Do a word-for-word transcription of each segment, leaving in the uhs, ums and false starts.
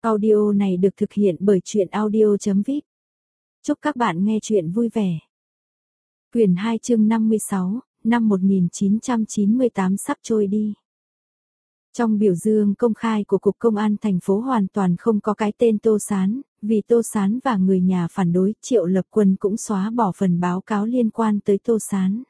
Audio này được thực hiện bởi truyện audio chấm vip. Chúc các bạn nghe truyện vui vẻ. Quyển hai chương năm mươi sáu, năm một nghìn chín trăm chín mươi tám sắp trôi đi. Trong biểu dương công khai của Cục Công an thành phố hoàn toàn không có cái tên Tô Sán, vì Tô Sán và người nhà phản đối, Triệu Lập Quân cũng xóa bỏ phần báo cáo liên quan tới Tô Sán.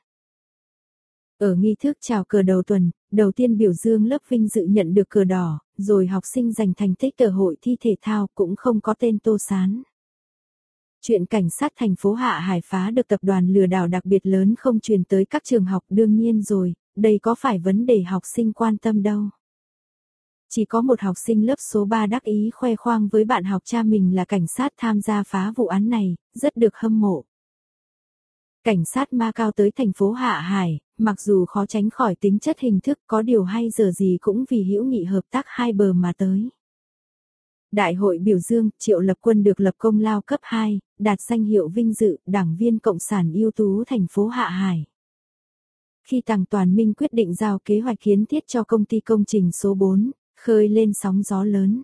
Ở nghi thức chào cờ đầu tuần, đầu tiên biểu dương lớp vinh dự nhận được cờ đỏ, rồi học sinh giành thành tích ở hội thi thể thao cũng không có tên Tô Sán. Chuyện cảnh sát thành phố Hạ Hải phá được tập đoàn lừa đảo đặc biệt lớn không truyền tới các trường học, đương nhiên rồi, đây có phải vấn đề học sinh quan tâm đâu. Chỉ có một học sinh lớp số ba đắc ý khoe khoang với bạn học cha mình là cảnh sát tham gia phá vụ án này, rất được hâm mộ. Cảnh sát Macau tới thành phố Hạ Hải, mặc dù khó tránh khỏi tính chất hình thức, có điều hay giờ gì cũng vì hữu nghị hợp tác hai bờ mà tới. Đại hội biểu dương, Triệu Lập Quân được lập công lao cấp hai, đạt danh hiệu vinh dự, đảng viên cộng sản ưu tú thành phố Hạ Hải. Khi Tằng Toàn Minh quyết định giao kế hoạch kiến thiết cho công ty công trình số bốn, khơi lên sóng gió lớn.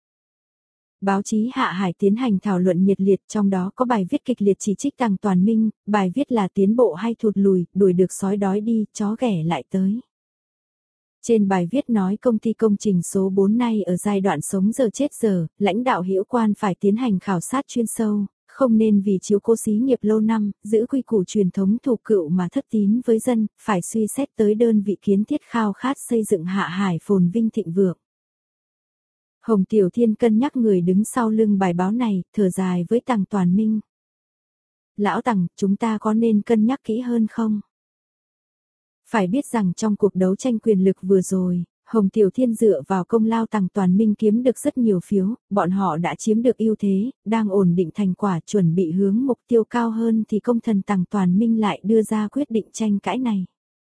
Báo chí Hạ Hải tiến hành thảo luận nhiệt liệt, trong đó có bài viết kịch liệt chỉ trích Tằng Toàn Minh, bài viết là tiến bộ hay thụt lùi, đuổi được sói đói đi, chó ghẻ lại tới. Trên bài viết nói công ty công trình số bốn nay ở giai đoạn sống giờ chết giờ, lãnh đạo hữu quan phải tiến hành khảo sát chuyên sâu, không nên vì chiếu cố xí nghiệp lâu năm, giữ quy củ truyền thống thủ cựu mà thất tín với dân, phải suy xét tới đơn vị kiến thiết khao khát xây dựng Hạ Hải phồn vinh thịnh vượng. Hồng Tiểu Thiên cân nhắc người đứng sau lưng bài báo này, thở dài với Tằng Toàn Minh. Lão Tằng, chúng ta có nên cân nhắc kỹ hơn không? Phải biết rằng trong cuộc đấu tranh quyền lực vừa rồi, Hồng Tiểu Thiên dựa vào công lao Tằng Toàn Minh kiếm được rất nhiều phiếu, bọn họ đã chiếm được ưu thế, đang ổn định thành quả, chuẩn bị hướng mục tiêu cao hơn thì công thần Tằng Toàn Minh lại đưa ra quyết định tranh cãi này.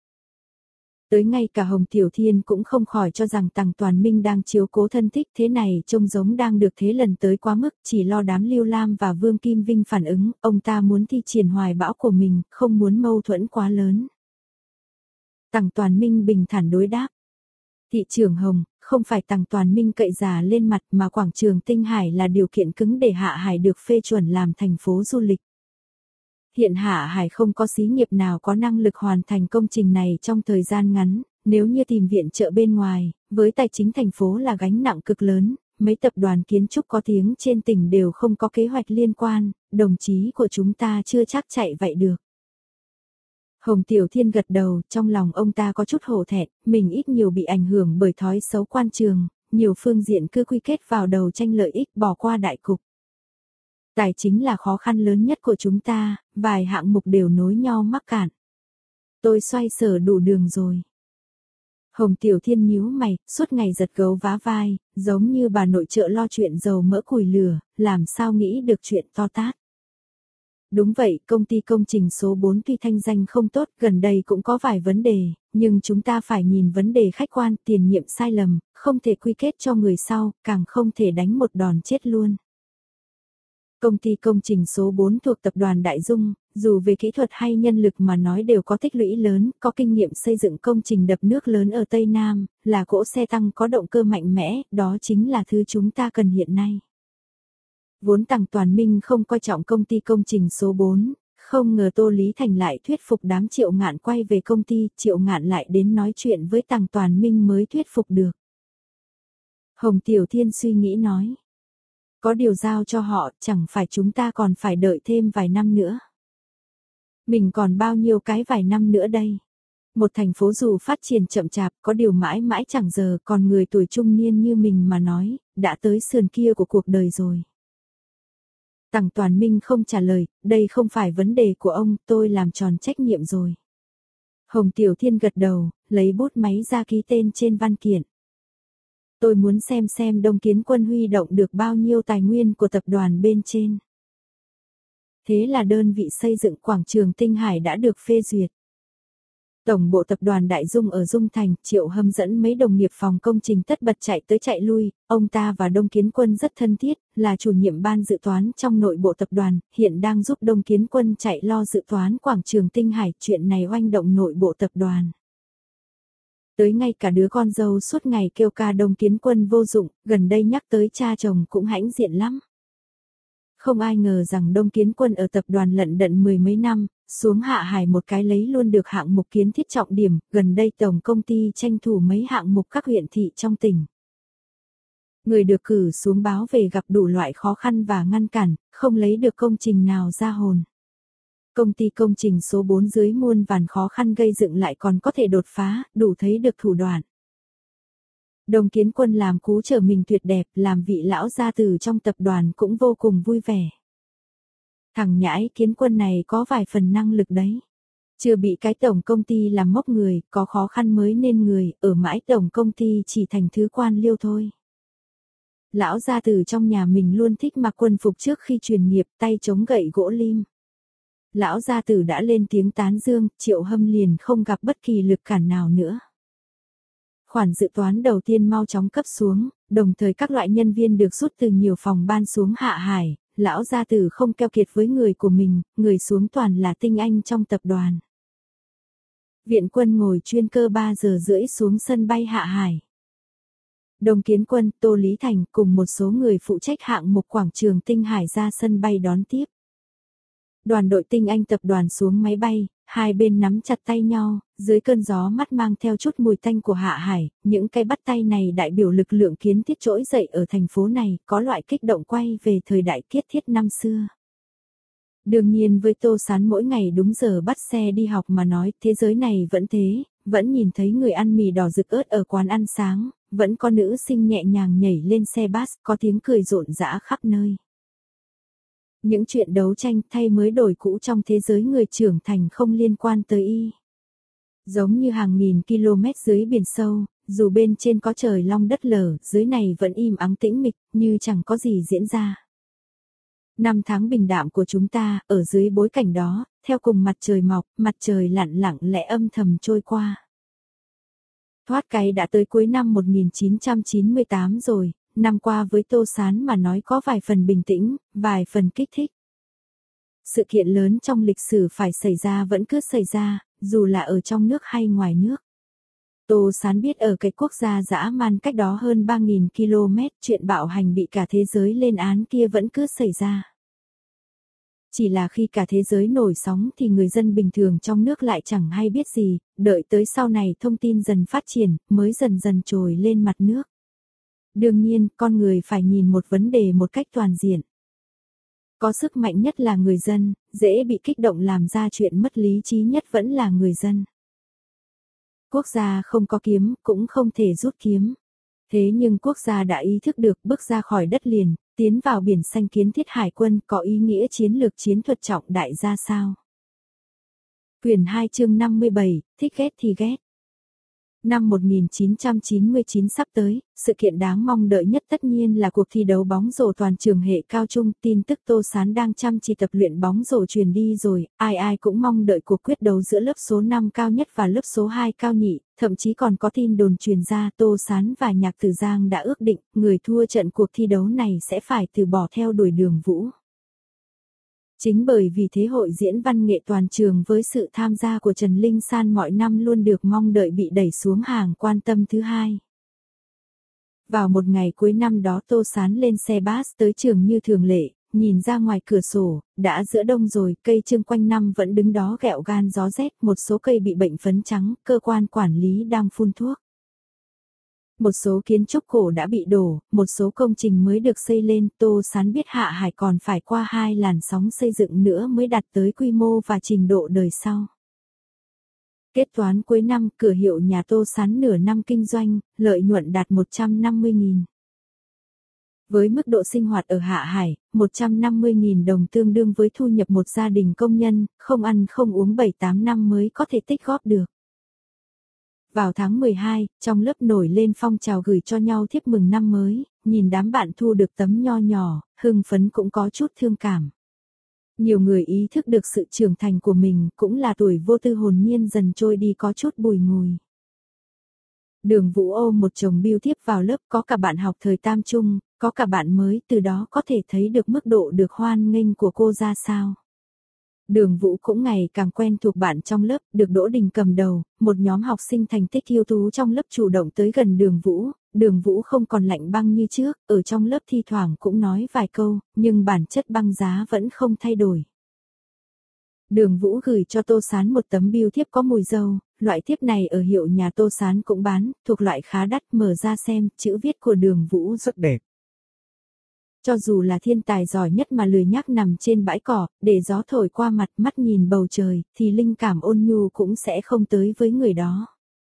Tới ngay cả Hồng Tiểu Thiên cũng không khỏi cho rằng Tằng Toàn Minh đang chiếu cố thân thích, thế này trông giống đang được thế lần tới quá mức, chỉ lo đám Lưu Lam và Vương Kim Vinh phản ứng, ông ta muốn thi triển hoài bão của mình, không muốn mâu thuẫn quá lớn. Tằng Toàn Minh bình thản đối đáp. Thị trưởng Hồng, không phải Tằng Toàn Minh cậy già lên mặt mà quảng trường Tinh Hải là điều kiện cứng để Hạ Hải được phê chuẩn làm thành phố du lịch. Hiện Hạ Hải không có xí nghiệp nào có năng lực hoàn thành công trình này trong thời gian ngắn, nếu như tìm viện trợ bên ngoài, với tài chính thành phố là gánh nặng cực lớn, mấy tập đoàn kiến trúc có tiếng trên tỉnh đều không có kế hoạch liên quan, đồng chí của chúng ta chưa chắc chạy vậy được. Hồng Tiểu Thiên gật đầu, trong lòng ông ta có chút hổ thẹn, mình ít nhiều bị ảnh hưởng bởi thói xấu quan trường, nhiều phương diện cứ quy kết vào đầu tranh lợi ích bỏ qua đại cục. Tài chính là khó khăn lớn nhất của chúng ta, vài hạng mục đều nối nhau mắc cạn. Tôi xoay sở đủ đường rồi. Hồng Tiểu Thiên nhíu mày, suốt ngày giật gấu vá vai, giống như bà nội trợ lo chuyện dầu mỡ củi lửa, làm sao nghĩ được chuyện to tát. Đúng vậy, công ty công trình số bốn tuy thanh danh không tốt, gần đây cũng có vài vấn đề, nhưng chúng ta phải nhìn vấn đề khách quan, tiền nhiệm sai lầm, không thể quy kết cho người sau, càng không thể đánh một đòn chết luôn. Công ty công trình số bốn thuộc tập đoàn Đại Dung, dù về kỹ thuật hay nhân lực mà nói đều có tích lũy lớn, có kinh nghiệm xây dựng công trình đập nước lớn ở Tây Nam, là cỗ xe tăng có động cơ mạnh mẽ, đó chính là thứ chúng ta cần hiện nay. Vốn Tằng Toàn Minh không coi trọng công ty công trình số bốn, không ngờ Tô Lý Thành lại thuyết phục đám Triệu Ngạn quay về công ty, Triệu Ngạn lại đến nói chuyện với Tằng Toàn Minh mới thuyết phục được. Hồng Tiểu Thiên suy nghĩ nói. Có điều giao cho họ, chẳng phải chúng ta còn phải đợi thêm vài năm nữa. Mình còn bao nhiêu cái vài năm nữa đây. Một thành phố dù phát triển chậm chạp, có điều mãi mãi chẳng giờ, còn người tuổi trung niên như mình mà nói, đã tới sườn kia của cuộc đời rồi. Tằng Toàn Minh không trả lời, đây không phải vấn đề của ông, tôi làm tròn trách nhiệm rồi. Hồng Tiểu Thiên gật đầu, lấy bút máy ra ký tên trên văn kiện. Tôi muốn xem xem Đông Kiến Quân huy động được bao nhiêu tài nguyên của tập đoàn bên trên. Thế là đơn vị xây dựng quảng trường Tinh Hải đã được phê duyệt. Tổng bộ tập đoàn Đại Dung ở Dung Thành, Triệu Hâm dẫn mấy đồng nghiệp phòng công trình tất bật chạy tới chạy lui, ông ta và Đông Kiến Quân rất thân thiết, là chủ nhiệm ban dự toán trong nội bộ tập đoàn, hiện đang giúp Đông Kiến Quân chạy lo dự toán quảng trường Tinh Hải, chuyện này oanh động nội bộ tập đoàn. Tới ngay cả đứa con dâu suốt ngày kêu ca Đông Kiến Quân vô dụng, gần đây nhắc tới cha chồng cũng hãnh diện lắm. Không ai ngờ rằng Đông Kiến Quân ở tập đoàn lận đận mười mấy năm, xuống Hạ Hải một cái lấy luôn được hạng mục kiến thiết trọng điểm, gần đây tổng công ty tranh thủ mấy hạng mục các huyện thị trong tỉnh. Người được cử xuống báo về gặp đủ loại khó khăn và ngăn cản, không lấy được công trình nào ra hồn. Công ty công trình số bốn dưới muôn vàn khó khăn gây dựng lại còn có thể đột phá, đủ thấy được thủ đoạn. Đông Kiến Quân làm cú trở mình tuyệt đẹp, làm vị lão gia tử trong tập đoàn cũng vô cùng vui vẻ. Thằng nhãi Kiến Quân này có vài phần năng lực đấy. Chưa bị cái tổng công ty làm mốc người, có khó khăn mới nên người, ở mãi tổng công ty chỉ thành thứ quan liêu thôi. Lão gia tử trong nhà mình luôn thích mặc quân phục trước khi truyền nghiệp, tay chống gậy gỗ lim. Lão gia tử đã lên tiếng tán dương, Triệu Hâm liền không gặp bất kỳ lực cản nào nữa. Khoản dự toán đầu tiên mau chóng cấp xuống, đồng thời các loại nhân viên được rút từ nhiều phòng ban xuống Hạ Hải, lão gia tử không keo kiệt với người của mình, người xuống toàn là tinh anh trong tập đoàn. Viện Quân ngồi chuyên cơ ba giờ rưỡi xuống sân bay Hạ Hải. Đông Kiến Quân, Tô Lý Thành cùng một số người phụ trách hạng mục quảng trường Tinh Hải ra sân bay đón tiếp. Đoàn đội tinh anh tập đoàn xuống máy bay, hai bên nắm chặt tay nhau, dưới cơn gió mắt mang theo chút mùi tanh của Hạ Hải, những cái bắt tay này đại biểu lực lượng kiến thiết trỗi dậy ở thành phố này, có loại kích động quay về thời đại kiết thiết năm xưa. Đương nhiên với Tô Sán mỗi ngày đúng giờ bắt xe đi học mà nói, thế giới này vẫn thế, vẫn nhìn thấy người ăn mì đỏ rực ớt ở quán ăn sáng, vẫn có nữ sinh nhẹ nhàng nhảy lên xe bus, có tiếng cười rộn rã khắp nơi. Những chuyện đấu tranh thay mới đổi cũ trong thế giới người trưởng thành không liên quan tới y. Giống như hàng nghìn km dưới biển sâu, dù bên trên có trời long đất lở, dưới này vẫn im ắng tĩnh mịch, như chẳng có gì diễn ra. Năm tháng bình đạm của chúng ta, ở dưới bối cảnh đó, theo cùng mặt trời mọc, mặt trời lặn lặng lẽ âm thầm trôi qua. Thoát cái đã tới cuối năm một nghìn chín trăm chín mươi tám rồi, năm qua với Tô Sán mà nói có vài phần bình tĩnh, vài phần kích thích. Sự kiện lớn trong lịch sử phải xảy ra vẫn cứ xảy ra, dù là ở trong nước hay ngoài nước. Tô Sán biết ở cái quốc gia dã man cách đó hơn ba nghìn ki lô mét, chuyện bạo hành bị cả thế giới lên án kia vẫn cứ xảy ra. Chỉ là khi cả thế giới nổi sóng thì người dân bình thường trong nước lại chẳng hay biết gì, đợi tới sau này thông tin dần phát triển, mới dần dần trồi lên mặt nước. Đương nhiên, con người phải nhìn một vấn đề một cách toàn diện. Có sức mạnh nhất là người dân, dễ bị kích động làm ra chuyện mất lý trí nhất vẫn là người dân. Quốc gia không có kiếm, cũng không thể rút kiếm. Thế nhưng quốc gia đã ý thức được bước ra khỏi đất liền, tiến vào biển xanh kiến thiết hải quân có ý nghĩa chiến lược chiến thuật trọng đại ra sao. Quyển hai chương năm mươi bảy, thích ghét thì ghét. Năm một nghìn chín trăm chín mươi chín sắp tới, sự kiện đáng mong đợi nhất tất nhiên là cuộc thi đấu bóng rổ toàn trường hệ cao trung. Tin tức Tô Sán đang chăm chỉ tập luyện bóng rổ truyền đi rồi, ai ai cũng mong đợi cuộc quyết đấu giữa lớp số năm cao nhất và lớp số hai cao nhị, thậm chí còn có tin đồn truyền ra Tô Sán và Nhạc Tử Giang đã ước định, người thua trận cuộc thi đấu này sẽ phải từ bỏ theo đuổi đường vũ. Chính bởi vì thế hội diễn văn nghệ toàn trường với sự tham gia của Trần Linh San mọi năm luôn được mong đợi bị đẩy xuống hàng quan tâm thứ hai. Vào một ngày cuối năm đó Tô Sán lên xe bus tới trường như thường lệ, nhìn ra ngoài cửa sổ, đã giữa đông rồi, cây trương quanh năm vẫn đứng đó gẹo gan gió rét, một số cây bị bệnh phấn trắng, cơ quan quản lý đang phun thuốc. Một số kiến trúc cổ đã bị đổ, một số công trình mới được xây lên, Tô Sán biết Hạ Hải còn phải qua hai làn sóng xây dựng nữa mới đạt tới quy mô và trình độ đời sau. Kết toán cuối năm, cửa hiệu nhà Tô Sán nửa năm kinh doanh, lợi nhuận đạt một trăm năm mươi nghìn. Với mức độ sinh hoạt ở Hạ Hải, một trăm năm mươi nghìn đồng tương đương với thu nhập một gia đình công nhân, không ăn không uống bảy tám năm mới có thể tích góp được. Vào tháng mười hai, trong lớp nổi lên phong trào gửi cho nhau thiếp mừng năm mới, nhìn đám bạn thu được tấm nho nhỏ, hưng phấn cũng có chút thương cảm. Nhiều người ý thức được sự trưởng thành của mình, cũng là tuổi vô tư hồn nhiên dần trôi đi có chút bùi ngùi. Đường Vũ ôm một chồng bưu thiếp vào lớp, có cả bạn học thời tam trung, có cả bạn mới, từ đó có thể thấy được mức độ được hoan nghênh của cô ra sao. Đường Vũ cũng ngày càng quen thuộc bạn trong lớp, được Đỗ Đình cầm đầu, một nhóm học sinh thành tích ưu tú trong lớp chủ động tới gần Đường Vũ, Đường Vũ không còn lạnh băng như trước, ở trong lớp thi thoảng cũng nói vài câu, nhưng bản chất băng giá vẫn không thay đổi. Đường Vũ gửi cho Tô Sán một tấm bưu thiếp có mùi dâu, loại thiếp này ở hiệu nhà Tô Sán cũng bán, thuộc loại khá đắt, mở ra xem, chữ viết của Đường Vũ rất đẹp. Cho dù là thiên tài giỏi nhất mà lười nhác nằm trên bãi cỏ, để gió thổi qua mặt, mắt nhìn bầu trời, thì linh cảm ôn nhu cũng sẽ không tới với người đó.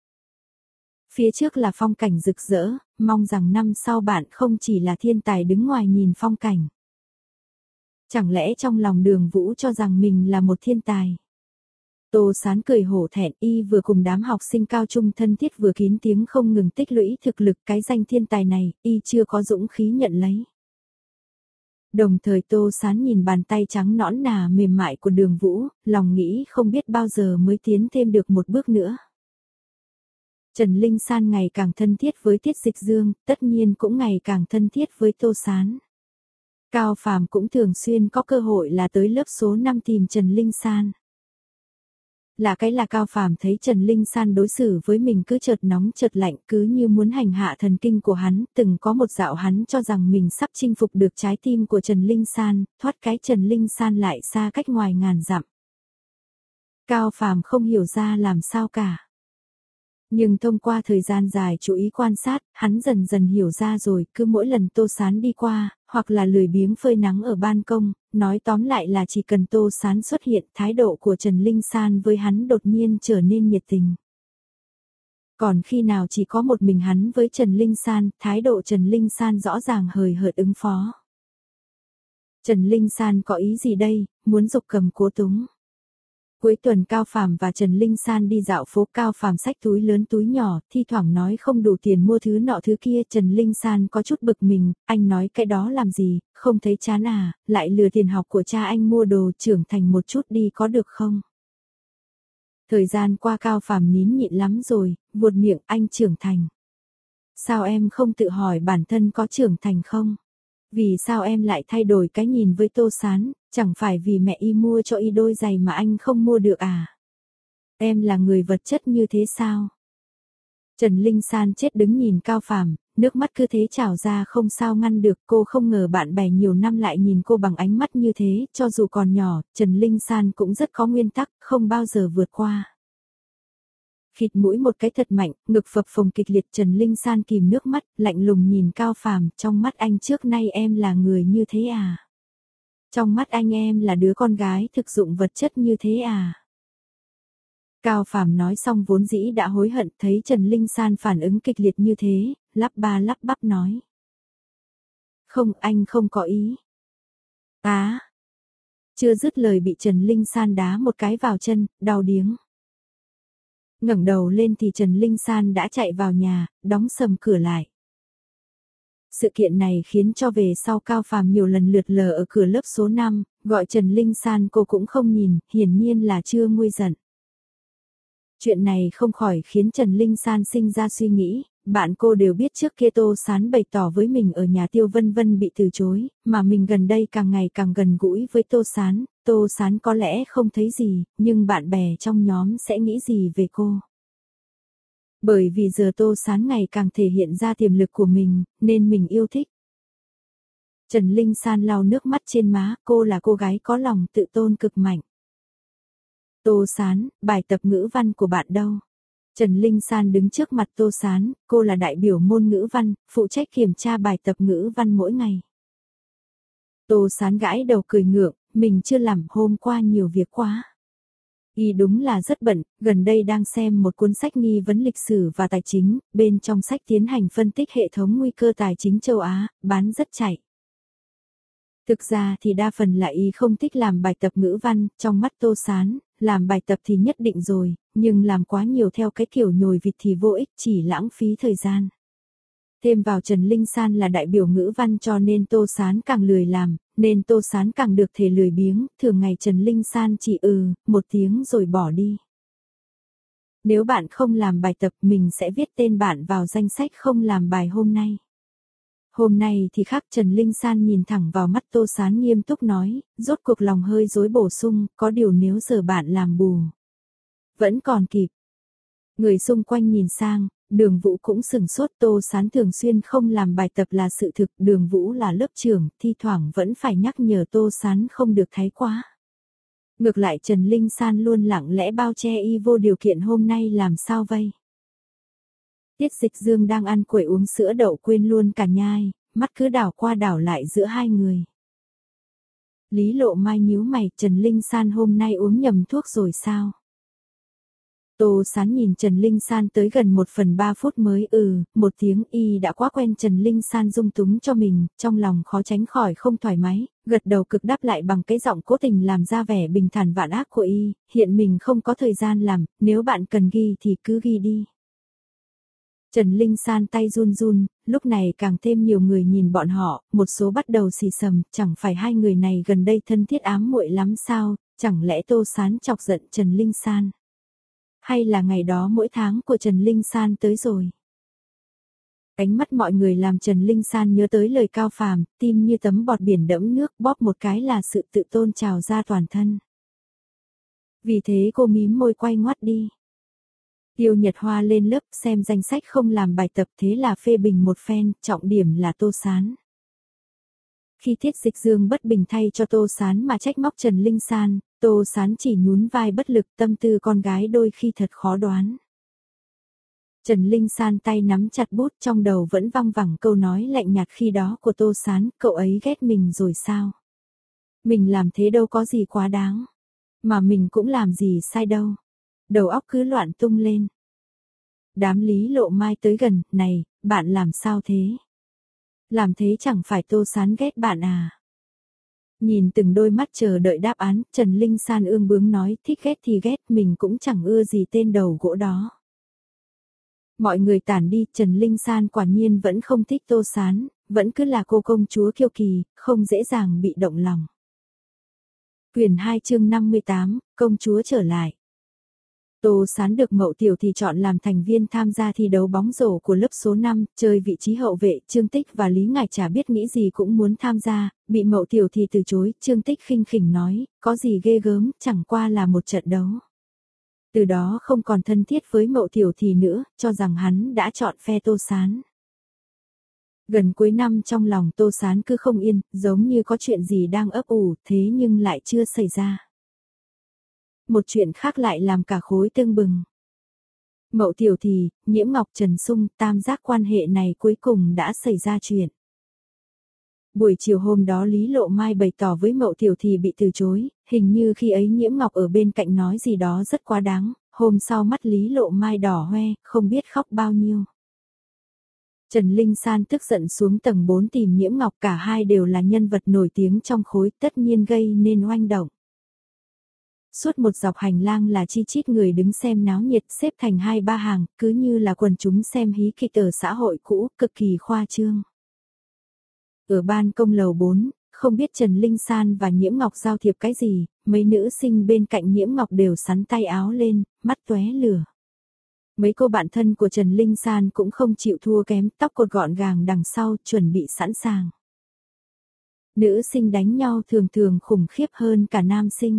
Phía trước là phong cảnh rực rỡ, mong rằng năm sau bạn không chỉ là thiên tài đứng ngoài nhìn phong cảnh. Chẳng lẽ trong lòng Đường Vũ cho rằng mình là một thiên tài? Tô Sán cười hổ thẹn, y vừa cùng đám học sinh cao trung thân thiết vừa kín tiếng không ngừng tích lũy thực lực, cái danh thiên tài này, y chưa có dũng khí nhận lấy. Đồng thời Tô Sán nhìn bàn tay trắng nõn nà mềm mại của Đường Vũ, lòng nghĩ không biết bao giờ mới tiến thêm được một bước nữa. Trần Linh San ngày càng thân thiết với Tiết Dịch Dương, tất nhiên cũng ngày càng thân thiết với Tô Sán. Cao Phàm cũng thường xuyên có cơ hội là tới lớp số năm tìm Trần Linh San. Là cái là Cao Phàm thấy Trần Linh San đối xử với mình cứ chợt nóng chợt lạnh, cứ như muốn hành hạ thần kinh của hắn, từng có một dạo hắn cho rằng mình sắp chinh phục được trái tim của Trần Linh San, thoát cái Trần Linh San lại xa cách ngoài ngàn dặm. Cao Phàm không hiểu ra làm sao cả. Nhưng thông qua thời gian dài chú ý quan sát, hắn dần dần hiểu ra rồi, cứ mỗi lần Tô Sán đi qua, hoặc là lười biếng phơi nắng ở ban công, nói tóm lại là chỉ cần Tô Sán xuất hiện, thái độ của Trần Linh San với hắn đột nhiên trở nên nhiệt tình. Còn khi nào chỉ có một mình hắn với Trần Linh San, thái độ Trần Linh San rõ ràng hời hợt ứng phó. Trần Linh San có ý gì đây, muốn giục cầm cố túng. Cuối tuần Cao Phàm và Trần Linh San đi dạo phố, Cao Phàm xách túi lớn túi nhỏ, thi thoảng nói không đủ tiền mua thứ nọ thứ kia, Trần Linh San có chút bực mình, anh nói cái đó làm gì, không thấy chán à, lại lừa tiền học của cha anh mua đồ, trưởng thành một chút đi có được không? Thời gian qua Cao Phàm nín nhịn lắm rồi, buột miệng, anh trưởng thành. Sao em không tự hỏi bản thân có trưởng thành không? Vì sao em lại thay đổi cái nhìn với Tô Sán, chẳng phải vì mẹ y mua cho y đôi giày mà anh không mua được à? Em là người vật chất như thế sao? Trần Linh San chết đứng nhìn Cao Phàm, nước mắt cứ thế trào ra không sao ngăn được, cô không ngờ bạn bè nhiều năm lại nhìn cô bằng ánh mắt như thế, cho dù còn nhỏ, Trần Linh San cũng rất có nguyên tắc, không bao giờ vượt qua. Khịt mũi một cái thật mạnh, ngực phập phồng kịch liệt, Trần Linh San kìm nước mắt, lạnh lùng nhìn Cao Phàm, trong mắt anh trước nay em là người như thế à? Trong mắt anh em là đứa con gái thực dụng vật chất như thế à? Cao Phàm nói xong vốn dĩ đã hối hận, thấy Trần Linh San phản ứng kịch liệt như thế, lắp ba lắp bắp nói. Không, anh không có ý. Á! À, chưa dứt lời bị Trần Linh San đá một cái vào chân, đau điếng. Ngẩng đầu lên thì Trần Linh San đã chạy vào nhà, đóng sầm cửa lại. Sự kiện này khiến cho về sau Cao Phàm nhiều lần lượt lờ ở cửa lớp số năm, gọi Trần Linh San cô cũng không nhìn, hiển nhiên là chưa nguôi giận. Chuyện này không khỏi khiến Trần Linh San sinh ra suy nghĩ, bạn cô đều biết trước kia Tô Sán bày tỏ với mình ở nhà Tiêu Vân Vân bị từ chối, mà mình gần đây càng ngày càng gần gũi với Tô Sán, Tô Sán có lẽ không thấy gì, nhưng bạn bè trong nhóm sẽ nghĩ gì về cô. Bởi vì giờ Tô Sán ngày càng thể hiện ra tiềm lực của mình, nên mình yêu thích. Trần Linh San lau nước mắt trên má, cô là cô gái có lòng tự tôn cực mạnh. Tô Sán, bài tập ngữ văn của bạn đâu? Trần Linh San đứng trước mặt Tô Sán, cô là đại biểu môn ngữ văn, phụ trách kiểm tra bài tập ngữ văn mỗi ngày. Tô Sán gãi đầu cười ngượng, mình chưa làm, hôm qua nhiều việc quá. Y đúng là rất bận, gần đây đang xem một cuốn sách nghi vấn lịch sử và tài chính, bên trong sách tiến hành phân tích hệ thống nguy cơ tài chính châu Á, bán rất chạy. Thực ra thì đa phần là Y không thích làm bài tập ngữ văn, trong mắt Tô Sán, làm bài tập thì nhất định rồi, nhưng làm quá nhiều theo cái kiểu nhồi vịt thì vô ích, chỉ lãng phí thời gian. Thêm vào Trần Linh San là đại biểu ngữ văn cho nên Tô Sán càng lười làm, nên Tô Sán càng được thể lười biếng, thường ngày Trần Linh San chỉ ừ, một tiếng rồi bỏ đi. Nếu bạn không làm bài tập mình sẽ viết tên bạn vào danh sách không làm bài hôm nay. Hôm nay thì khác, Trần Linh San nhìn thẳng vào mắt Tô Sán nghiêm túc nói, rốt cuộc lòng hơi dối bổ sung, có điều nếu giờ bạn làm bù. Vẫn còn kịp. Người xung quanh nhìn sang, Đường Vũ cũng sừng sốt. Tô Sán thường xuyên không làm bài tập là sự thực, Đường Vũ là lớp trưởng, thi thoảng vẫn phải nhắc nhở Tô Sán không được thái quá. Ngược lại Trần Linh San luôn lặng lẽ bao che y vô điều kiện, hôm nay làm sao vây. Tiết Dịch Dương đang ăn quẩy uống sữa đậu quên luôn cả nhai, mắt cứ đảo qua đảo lại giữa hai người. Lý Lộ Mai nhíu mày, Trần Linh San hôm nay uống nhầm thuốc rồi sao? Tô Sán nhìn Trần Linh San tới gần một phần ba phút mới ừ, một tiếng. Y đã quá quen Trần Linh San dung túng cho mình, trong lòng khó tránh khỏi không thoải mái, gật đầu cực đáp lại bằng cái giọng cố tình làm ra vẻ bình thản vạn ác của Y, hiện mình không có thời gian làm, nếu bạn cần ghi thì cứ ghi đi. Trần Linh San tay run run, lúc này càng thêm nhiều người nhìn bọn họ, một số bắt đầu xì xầm, chẳng phải hai người này gần đây thân thiết ám muội lắm sao, chẳng lẽ Tô Sán chọc giận Trần Linh San? Hay là ngày đó mỗi tháng của Trần Linh San tới rồi? Ánh mắt mọi người làm Trần Linh San nhớ tới lời Cao Phàm, tim như tấm bọt biển đẫm nước, bóp một cái là sự tự tôn trào ra toàn thân. Vì thế cô mím môi quay ngoắt đi. Tiêu Nhật Hoa lên lớp xem danh sách không làm bài tập, thế là phê bình một phen, trọng điểm là Tô Sán. Khi Tiết Dịch Dương bất bình thay cho Tô Sán mà trách móc Trần Linh San, Tô Sán chỉ nhún vai bất lực, tâm tư con gái đôi khi thật khó đoán. Trần Linh San tay nắm chặt bút, trong đầu vẫn văng vẳng câu nói lạnh nhạt khi đó của Tô Sán, cậu ấy ghét mình rồi sao? Mình làm thế đâu có gì quá đáng, mà mình cũng làm gì sai đâu. Đầu óc cứ loạn tung lên. Đám Lý Lộ Mai tới gần, này, bạn làm sao thế? Làm thế chẳng phải Tô Sán ghét bạn à? Nhìn từng đôi mắt chờ đợi đáp án, Trần Linh San ương bướng nói, thích ghét thì ghét, mình cũng chẳng ưa gì tên đầu gỗ đó. Mọi người tản đi, Trần Linh San quả nhiên vẫn không thích Tô Sán, vẫn cứ là cô công chúa kiêu kỳ, không dễ dàng bị động lòng. Quyển hai chương năm mươi tám, công chúa trở lại. Tô Sán được Mậu Tiểu Thì chọn làm thành viên tham gia thi đấu bóng rổ của lớp số năm, chơi vị trí hậu vệ. Trương Tích và Lý Ngải chả biết nghĩ gì cũng muốn tham gia, bị Mậu Tiểu Thì từ chối. Trương Tích khinh khỉnh nói, có gì ghê gớm, chẳng qua là một trận đấu. Từ đó không còn thân thiết với Mậu Tiểu Thì nữa, cho rằng hắn đã chọn phe Tô Sán. Gần cuối năm trong lòng Tô Sán cứ không yên, giống như có chuyện gì đang ấp ủ, thế nhưng lại chưa xảy ra. Một chuyện khác lại làm cả khối tương bừng. Mậu Tiểu Thì, Nhiễm Ngọc, Trần Sung, tam giác quan hệ này cuối cùng đã xảy ra chuyện. Buổi chiều hôm đó Lý Lộ Mai bày tỏ với Mậu Tiểu Thì bị từ chối, hình như khi ấy Nhiễm Ngọc ở bên cạnh nói gì đó rất quá đáng, hôm sau mắt Lý Lộ Mai đỏ hoe, không biết khóc bao nhiêu. Trần Linh San tức giận xuống tầng bốn tìm Nhiễm Ngọc, cả hai đều là nhân vật nổi tiếng trong khối, tất nhiên gây nên oanh động. Suốt một dọc hành lang là chi chít người đứng xem náo nhiệt, xếp thành hai ba hàng, cứ như là quần chúng xem hí kịch ở xã hội cũ, cực kỳ khoa trương. Ở ban công lầu bốn, không biết Trần Linh San và Nhiễm Ngọc giao thiệp cái gì, mấy nữ sinh bên cạnh Nhiễm Ngọc đều sắn tay áo lên, mắt tóe lửa. Mấy cô bạn thân của Trần Linh San cũng không chịu thua kém, tóc cột gọn gàng đằng sau, chuẩn bị sẵn sàng. Nữ sinh đánh nhau thường thường khủng khiếp hơn cả nam sinh.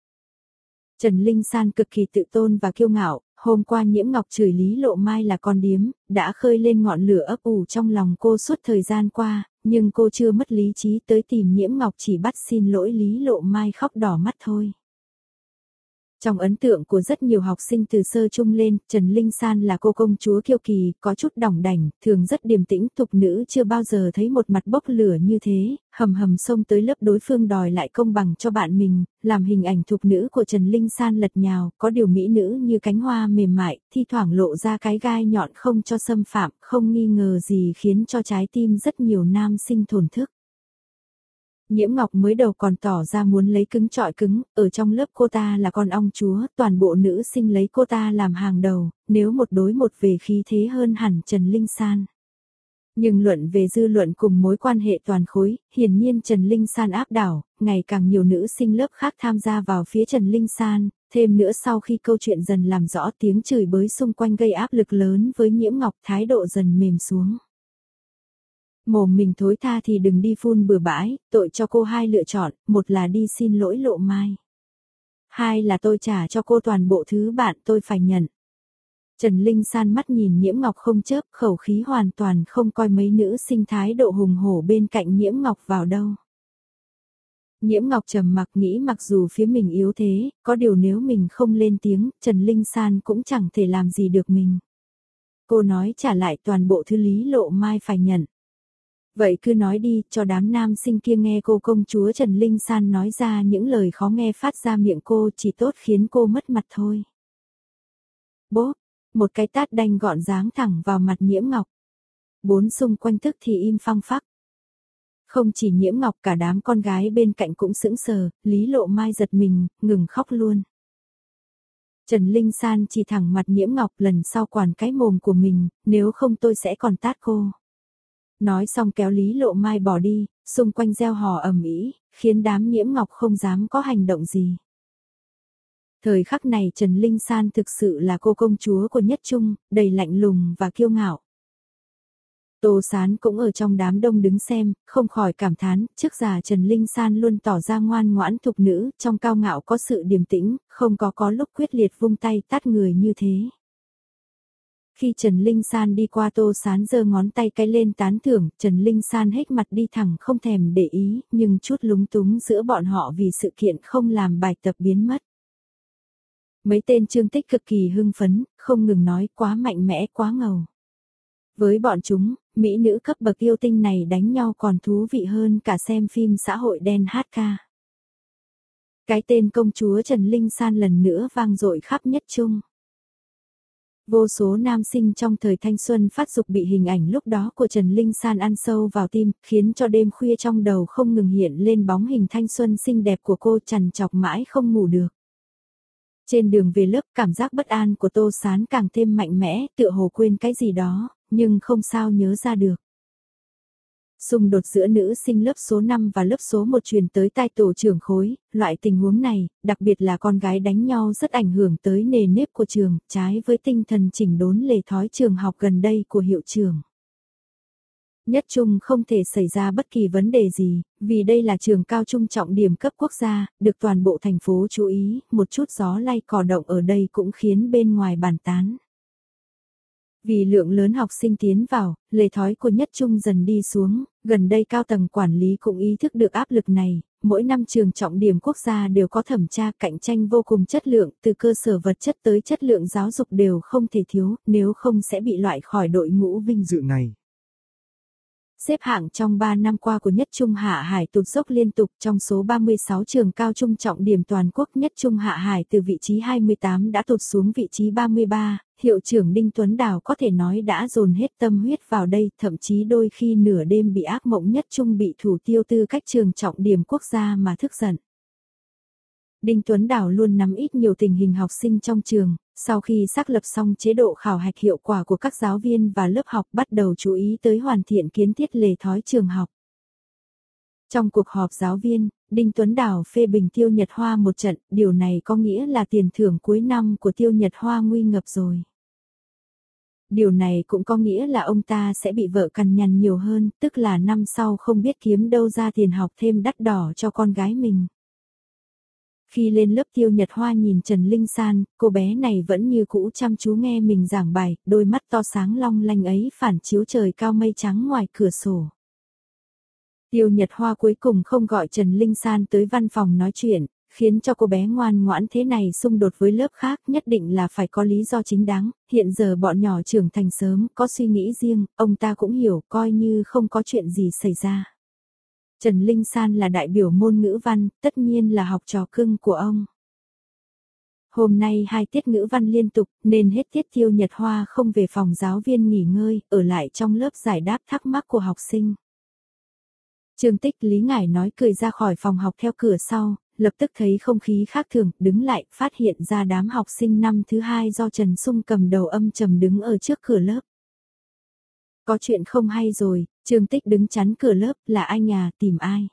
Trần Linh San cực kỳ tự tôn và kiêu ngạo, hôm qua Nhiễm Ngọc chửi Lý Lộ Mai là con điếm, đã khơi lên ngọn lửa ấp ủ trong lòng cô suốt thời gian qua, nhưng cô chưa mất lý trí, tới tìm Nhiễm Ngọc chỉ bắt xin lỗi Lý Lộ Mai khóc đỏ mắt thôi. Trong ấn tượng của rất nhiều học sinh từ sơ trung lên, Trần Linh San là cô công chúa kiêu kỳ, có chút đỏng đảnh, thường rất điềm tĩnh, thục nữ chưa bao giờ thấy một mặt bốc lửa như thế, hầm hầm xông tới lớp đối phương đòi lại công bằng cho bạn mình, làm hình ảnh thục nữ của Trần Linh San lật nhào, có điều mỹ nữ như cánh hoa mềm mại, thi thoảng lộ ra cái gai nhọn không cho xâm phạm, không nghi ngờ gì khiến cho trái tim rất nhiều nam sinh thổn thức. Nhiễm Ngọc mới đầu còn tỏ ra muốn lấy cứng trọi cứng, ở trong lớp cô ta là con ong chúa, toàn bộ nữ sinh lấy cô ta làm hàng đầu, nếu một đối một về khí thế hơn hẳn Trần Linh San. Nhưng luận về dư luận cùng mối quan hệ toàn khối, hiển nhiên Trần Linh San áp đảo, ngày càng nhiều nữ sinh lớp khác tham gia vào phía Trần Linh San, thêm nữa sau khi câu chuyện dần làm rõ tiếng chửi bới xung quanh gây áp lực lớn với Nhiễm Ngọc, thái độ dần mềm xuống. Mồm mình thối tha thì đừng đi phun bừa bãi, tội cho cô hai lựa chọn, một là đi xin lỗi Lộ Mai. Hai là tôi trả cho cô toàn bộ thứ bạn tôi phải nhận. Trần Linh San mắt nhìn Nhiễm Ngọc không chớp, khẩu khí hoàn toàn không coi mấy nữ sinh thái độ hùng hổ bên cạnh Nhiễm Ngọc vào đâu. Nhiễm Ngọc trầm mặc nghĩ mặc dù phía mình yếu thế, có điều nếu mình không lên tiếng, Trần Linh San cũng chẳng thể làm gì được mình. Cô nói trả lại toàn bộ thứ Lý Lộ Mai phải nhận. Vậy cứ nói đi, cho đám nam sinh kia nghe cô công chúa Trần Linh San nói ra những lời khó nghe phát ra miệng cô chỉ tốt khiến cô mất mặt thôi. Bốp, một cái tát đanh gọn giáng thẳng vào mặt Nhiễm Ngọc. Bốn xung quanh tức thì im phăng phắc. Không chỉ Nhiễm Ngọc cả đám con gái bên cạnh cũng sững sờ, Lý Lộ Mai giật mình, ngừng khóc luôn. Trần Linh San chỉ thẳng mặt Nhiễm Ngọc lần sau quản cái mồm của mình, nếu không tôi sẽ còn tát cô. Nói xong kéo Lý Lộ Mai bỏ đi, xung quanh reo hò ầm ĩ, khiến đám Nhiễm Ngọc không dám có hành động gì. Thời khắc này Trần Linh San thực sự là cô công chúa của Nhất Trung, đầy lạnh lùng và kiêu ngạo. Tô Sán cũng ở trong đám đông đứng xem, không khỏi cảm thán, trước giờ Trần Linh San luôn tỏ ra ngoan ngoãn thục nữ, trong cao ngạo có sự điềm tĩnh, không có có lúc quyết liệt vung tay tát người như thế. Khi Trần Linh San đi qua Tô Sán giơ ngón tay cái lên tán thưởng, Trần Linh San hết mặt đi thẳng không thèm để ý, nhưng chút lúng túng giữa bọn họ vì sự kiện không làm bài tập biến mất. Mấy tên Trương Tích cực kỳ hưng phấn, không ngừng nói quá mạnh mẽ quá ngầu. Với bọn chúng, mỹ nữ cấp bậc yêu tinh này đánh nhau còn thú vị hơn cả xem phim xã hội đen hát ca. Cái tên công chúa Trần Linh San lần nữa vang dội khắp Nhất Trung. Vô số nam sinh trong thời thanh xuân phát dục bị hình ảnh lúc đó của Trần Linh San ăn sâu vào tim, khiến cho đêm khuya trong đầu không ngừng hiện lên bóng hình thanh xuân xinh đẹp của cô trằn trọc mãi không ngủ được. Trên đường về lớp cảm giác bất an của Tô Sán càng thêm mạnh mẽ, tựa hồ quên cái gì đó, nhưng không sao nhớ ra được. Xung đột giữa nữ sinh lớp số năm và lớp số một truyền tới tai tổ trưởng khối, loại tình huống này, đặc biệt là con gái đánh nhau rất ảnh hưởng tới nề nếp của trường, trái với tinh thần chỉnh đốn lề thói trường học gần đây của hiệu trưởng. Nhất Trung không thể xảy ra bất kỳ vấn đề gì, vì đây là trường cao trung trọng điểm cấp quốc gia, được toàn bộ thành phố chú ý, một chút gió lay cỏ động ở đây cũng khiến bên ngoài bàn tán. Vì lượng lớn học sinh tiến vào, lề thói của Nhất Trung dần đi xuống, gần đây cao tầng quản lý cũng ý thức được áp lực này, mỗi năm trường trọng điểm quốc gia đều có thẩm tra cạnh tranh vô cùng chất lượng, từ cơ sở vật chất tới chất lượng giáo dục đều không thể thiếu, nếu không sẽ bị loại khỏi đội ngũ vinh dự này. Xếp hạng trong ba năm qua của Nhất Trung Hạ Hải tụt dốc liên tục, trong số ba mươi sáu trường cao trung trọng điểm toàn quốc, Nhất Trung Hạ Hải từ vị trí hai mươi tám đã tụt xuống vị trí ba mươi ba, hiệu trưởng Đinh Tuấn Đào có thể nói đã dồn hết tâm huyết vào đây, thậm chí đôi khi nửa đêm bị ác mộng Nhất Trung bị thủ tiêu tư cách trường trọng điểm quốc gia mà thức giận. Đinh Tuấn Đào luôn nắm ít nhiều tình hình học sinh trong trường, sau khi xác lập xong chế độ khảo hạch hiệu quả của các giáo viên và lớp học bắt đầu chú ý tới hoàn thiện kiến thiết lề thói trường học. Trong cuộc họp giáo viên, Đinh Tuấn Đào phê bình Tiêu Nhật Hoa một trận, điều này có nghĩa là tiền thưởng cuối năm của Tiêu Nhật Hoa nguy ngập rồi. Điều này cũng có nghĩa là ông ta sẽ bị vợ cằn nhằn nhiều hơn, tức là năm sau không biết kiếm đâu ra tiền học thêm đắt đỏ cho con gái mình. Khi lên lớp Tiêu Nhật Hoa nhìn Trần Linh San, cô bé này vẫn như cũ chăm chú nghe mình giảng bài, đôi mắt to sáng long lanh ấy phản chiếu trời cao mây trắng ngoài cửa sổ. Tiêu Nhật Hoa cuối cùng không gọi Trần Linh San tới văn phòng nói chuyện, khiến cho cô bé ngoan ngoãn thế này xung đột với lớp khác nhất định là phải có lý do chính đáng, hiện giờ bọn nhỏ trưởng thành sớm, có suy nghĩ riêng, ông ta cũng hiểu, coi như không có chuyện gì xảy ra. Trần Linh San là đại biểu môn ngữ văn, tất nhiên là học trò cưng của ông. Hôm nay hai tiết ngữ văn liên tục, nên hết tiết Tiêu Nhật Hoa không về phòng giáo viên nghỉ ngơi, ở lại trong lớp giải đáp thắc mắc của học sinh. Trương Tích Lý ngải nói cười ra khỏi phòng học theo cửa sau, lập tức thấy không khí khác thường, đứng lại, phát hiện ra đám học sinh năm thứ hai do Trần Sung cầm đầu âm trầm đứng ở trước cửa lớp. Có chuyện không hay rồi, Trương Tích đứng chắn cửa lớp, là anh à, tìm ai?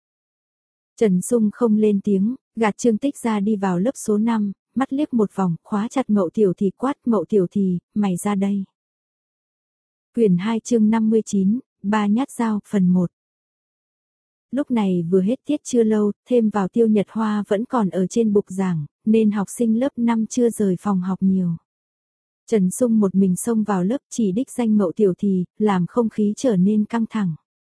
Trần Sung không lên tiếng, gạt Trương Tích ra đi vào lớp số năm, mắt liếc một vòng, khóa chặt Mậu Tiểu Thì quát, Mậu Tiểu Thì, mày ra đây. Quyển hai chương năm mươi chín, ba nhát dao, phần một. Lúc này vừa hết tiết chưa lâu, thêm vào Tiêu Nhật Hoa vẫn còn ở trên bục giảng, nên học sinh lớp năm chưa rời phòng học nhiều. Trần Sung một mình xông vào lớp chỉ đích danh Mậu Tiểu Thì, làm không khí trở nên căng thẳng.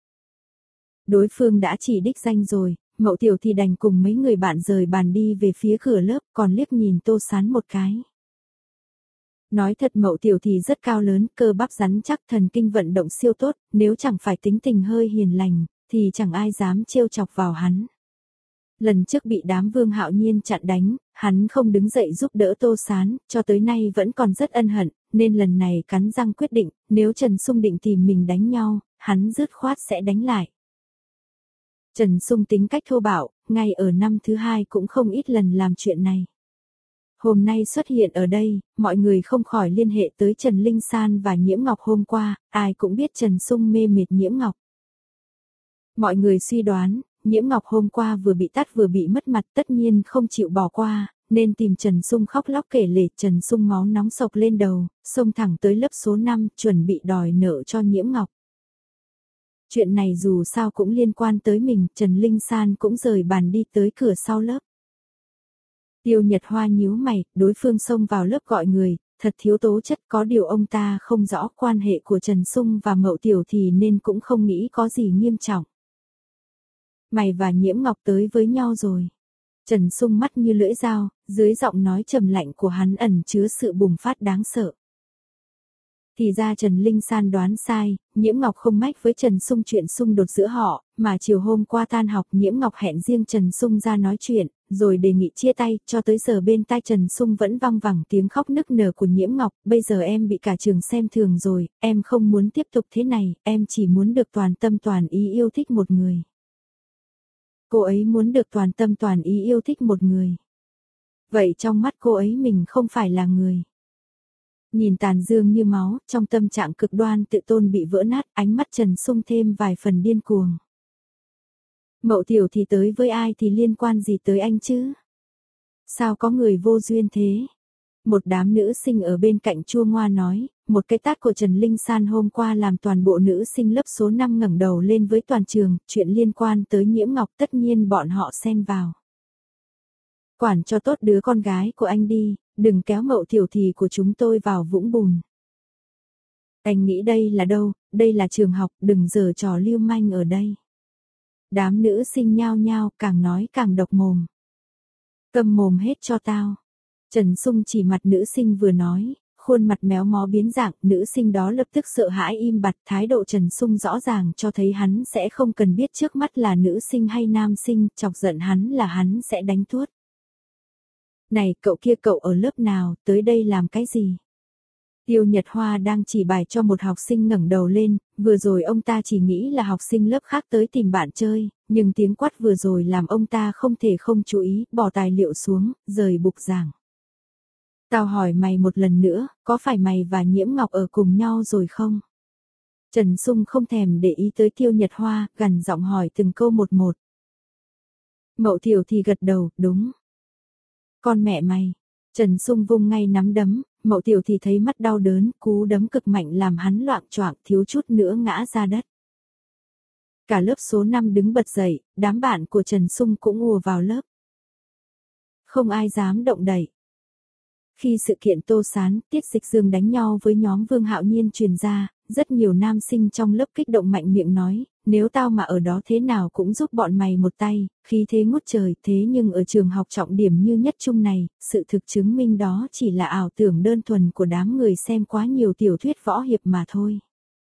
Đối phương đã chỉ đích danh rồi, Mậu Tiểu Thì đành cùng mấy người bạn rời bàn đi về phía cửa lớp, còn liếc nhìn Tô Sán một cái. Nói thật Mậu Tiểu Thì rất cao lớn, cơ bắp rắn chắc, thần kinh vận động siêu tốt, nếu chẳng phải tính tình hơi hiền lành, thì chẳng ai dám trêu chọc vào hắn. Lần trước bị đám Vương Hạo Nhiên chặn đánh, hắn không đứng dậy giúp đỡ Tô Sán, cho tới nay vẫn còn rất ân hận, nên lần này cắn răng quyết định, nếu Trần Sung định tìm mình đánh nhau, hắn dứt khoát sẽ đánh lại. Trần Sung tính cách thô bạo, ngay ở năm thứ hai cũng không ít lần làm chuyện này. Hôm nay xuất hiện ở đây, mọi người không khỏi liên hệ tới Trần Linh San và Nhiễm Ngọc hôm qua, ai cũng biết Trần Sung mê mệt Nhiễm Ngọc. Mọi người suy đoán, Nhiễm Ngọc hôm qua vừa bị tát vừa bị mất mặt tất nhiên không chịu bỏ qua, nên tìm Trần Sung khóc lóc kể lể. Trần Sung máu nóng sộc lên đầu, xông thẳng tới lớp số năm chuẩn bị đòi nợ cho Nhiễm Ngọc. Chuyện này dù sao cũng liên quan tới mình, Trần Linh San cũng rời bàn đi tới cửa sau lớp. Tiêu Nhật Hoa nhíu mày, đối phương xông vào lớp gọi người, thật thiếu tố chất, có điều ông ta không rõ quan hệ của Trần Sung và Mậu Tiểu Thì nên cũng không nghĩ có gì nghiêm trọng. Mày và Nhiễm Ngọc tới với nhau rồi. Trần Sung mắt như lưỡi dao, dưới giọng nói trầm lạnh của hắn ẩn chứa sự bùng phát đáng sợ. Thì ra Trần Linh San đoán sai, Nhiễm Ngọc không mách với Trần Sung chuyện xung đột giữa họ, mà chiều hôm qua tan học Nhiễm Ngọc hẹn riêng Trần Sung ra nói chuyện, rồi đề nghị chia tay, cho tới giờ bên tai Trần Sung vẫn vang vẳng tiếng khóc nức nở của Nhiễm Ngọc, bây giờ em bị cả trường xem thường rồi, em không muốn tiếp tục thế này, em chỉ muốn được toàn tâm toàn ý yêu thích một người. Cô ấy muốn được toàn tâm toàn ý yêu thích một người. Vậy trong mắt cô ấy mình không phải là người. Nhìn tàn dương như máu, trong tâm trạng cực đoan tự tôn bị vỡ nát, ánh mắt Trần Sung thêm vài phần điên cuồng. Mậu Tiểu Thì tới với ai thì liên quan gì tới anh chứ? Sao có người vô duyên thế? Một đám nữ sinh ở bên cạnh chua ngoa nói, một cái tát của Trần Linh San hôm qua làm toàn bộ nữ sinh lớp số năm ngẩng đầu lên với toàn trường, chuyện liên quan tới Nhiễm Ngọc tất nhiên bọn họ xen vào. Quản cho tốt đứa con gái của anh đi, đừng kéo Mậu Tiểu Thì của chúng tôi vào vũng bùn. Anh nghĩ đây là đâu, đây là trường học, đừng giở trò lưu manh ở đây. Đám nữ sinh nhao nhao, càng nói càng độc mồm. Câm mồm hết cho tao. Trần Sung chỉ mặt nữ sinh vừa nói, khuôn mặt méo mó biến dạng, nữ sinh đó lập tức sợ hãi im bặt, thái độ Trần Sung rõ ràng cho thấy hắn sẽ không cần biết trước mắt là nữ sinh hay nam sinh, chọc giận hắn là hắn sẽ đánh tuốt. Này cậu kia, cậu ở lớp nào, tới đây làm cái gì? Tiêu Nhật Hoa đang chỉ bài cho một học sinh ngẩng đầu lên, vừa rồi ông ta chỉ nghĩ là học sinh lớp khác tới tìm bạn chơi, nhưng tiếng quát vừa rồi làm ông ta không thể không chú ý, bỏ tài liệu xuống, rời bục giảng. Tao hỏi mày một lần nữa, có phải mày và Nhiễm Ngọc ở cùng nhau rồi không? Trần Sung không thèm để ý tới Tiêu Nhật Hoa, gằn giọng hỏi từng câu một một. Mậu Tiểu Thì gật đầu, đúng. Con mẹ mày. Trần Sung vung ngay nắm đấm, Mậu Tiểu Thì thấy mắt đau đớn, cú đấm cực mạnh làm hắn loạng choạng, thiếu chút nữa ngã ra đất. Cả lớp số năm đứng bật dậy, đám bạn của Trần Sung cũng ùa vào lớp. Không ai dám động đậy. Khi sự kiện Tô Sán, Tiết Dịch Dương đánh nhau với nhóm Vương Hạo Nhiên truyền ra, rất nhiều nam sinh trong lớp kích động mạnh miệng nói, nếu tao mà ở đó thế nào cũng giúp bọn mày một tay, khí thế ngút trời, thế nhưng ở trường học trọng điểm như nhất trung này, sự thực chứng minh đó chỉ là ảo tưởng đơn thuần của đám người xem quá nhiều tiểu thuyết võ hiệp mà thôi.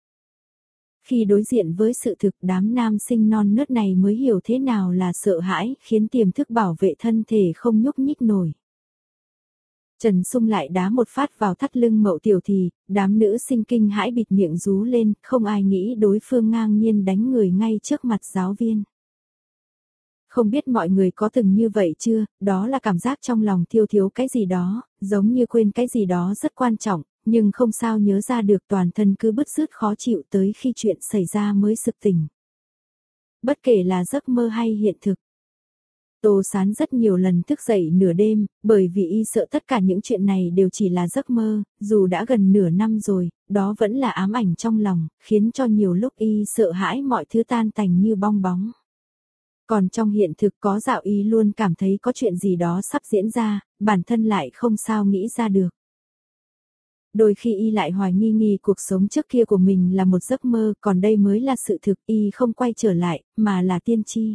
Khi đối diện với sự thực, đám nam sinh non nớt này mới hiểu thế nào là sợ hãi, khiến tiềm thức bảo vệ thân thể không nhúc nhích nổi. Trần Sung lại đá một phát vào thắt lưng Mậu Tiểu Thì, đám nữ sinh kinh hãi bịt miệng rú lên, không ai nghĩ đối phương ngang nhiên đánh người ngay trước mặt giáo viên. Không biết mọi người có từng như vậy chưa, đó là cảm giác trong lòng thiếu thiếu cái gì đó, giống như quên cái gì đó rất quan trọng, nhưng không sao nhớ ra được, toàn thân cứ bứt rứt khó chịu tới khi chuyện xảy ra mới sực tỉnh. Bất kể là giấc mơ hay hiện thực. Tô Sán rất nhiều lần thức dậy nửa đêm, bởi vì y sợ tất cả những chuyện này đều chỉ là giấc mơ, dù đã gần nửa năm rồi, đó vẫn là ám ảnh trong lòng, khiến cho nhiều lúc y sợ hãi mọi thứ tan tành như bong bóng. Còn trong hiện thực có dạo y luôn cảm thấy có chuyện gì đó sắp diễn ra, bản thân lại không sao nghĩ ra được. Đôi khi y lại hoài nghi nghi cuộc sống trước kia của mình là một giấc mơ, còn đây mới là sự thực, y không quay trở lại, mà là tiên tri.